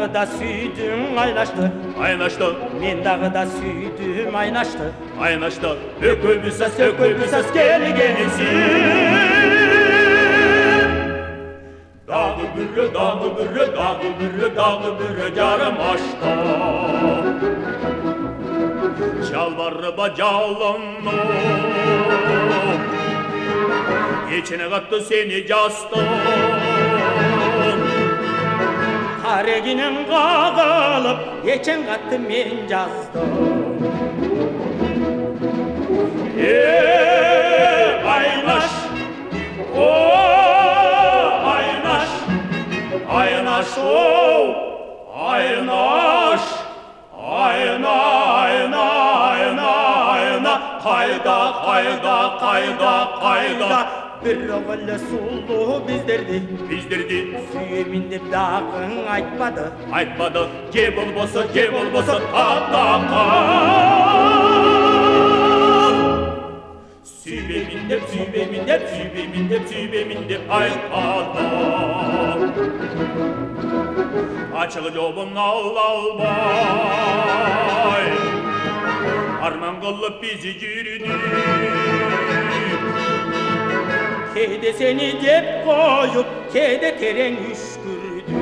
дағы да сүйдім айнашты, айнашты, мен дағы да сүйдім айнашты, айнашты, өкөлбүс келгенсің. Дағы бүрі жарым ашты. Жалбарыба жалынным, ечіне қатты сені жастым. Қарегінен қағылып, ечен қатты мен жаздым. Айнаш, айнаш, айнаш, айнаш, айна, қайда, бір оғылы сұлу біздерді сүйемін деп дағың айтпады, же болбоса, атаққа. Сүйбеймін деп айтпады. Açığı jobun albay, arman kılıp bizi yürüdü. Kede seni cep koyup, kede teren üskürdü.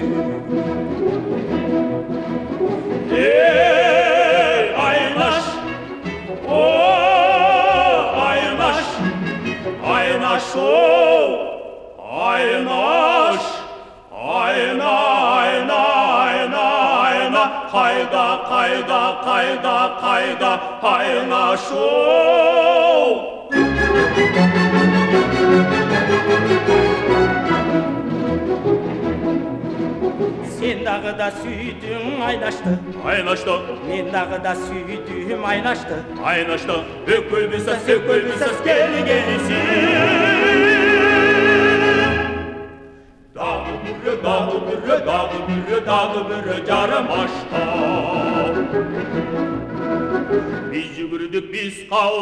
Aynaş, aynaş, aynaş, aynaş, Kayda, aynaş. Sen дағы да сүйдім айнашты, мен дағы да сүйдім айнашты, Өкөлбүс келгенсің. Дағы бүрі жарым ашты. Biz жүгірдік, biz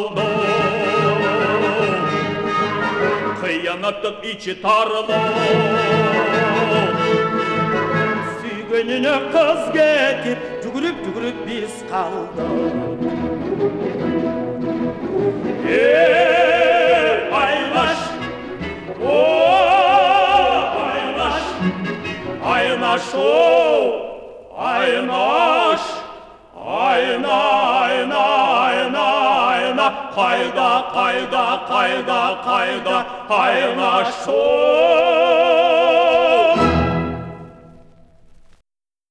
қалдық, қиянаттық içi тарылық. Sүйгеніне қыз кетіп, жүгіріп біз қалдық. Aynaş, aynaş, aynaş, Kayda, aynaş.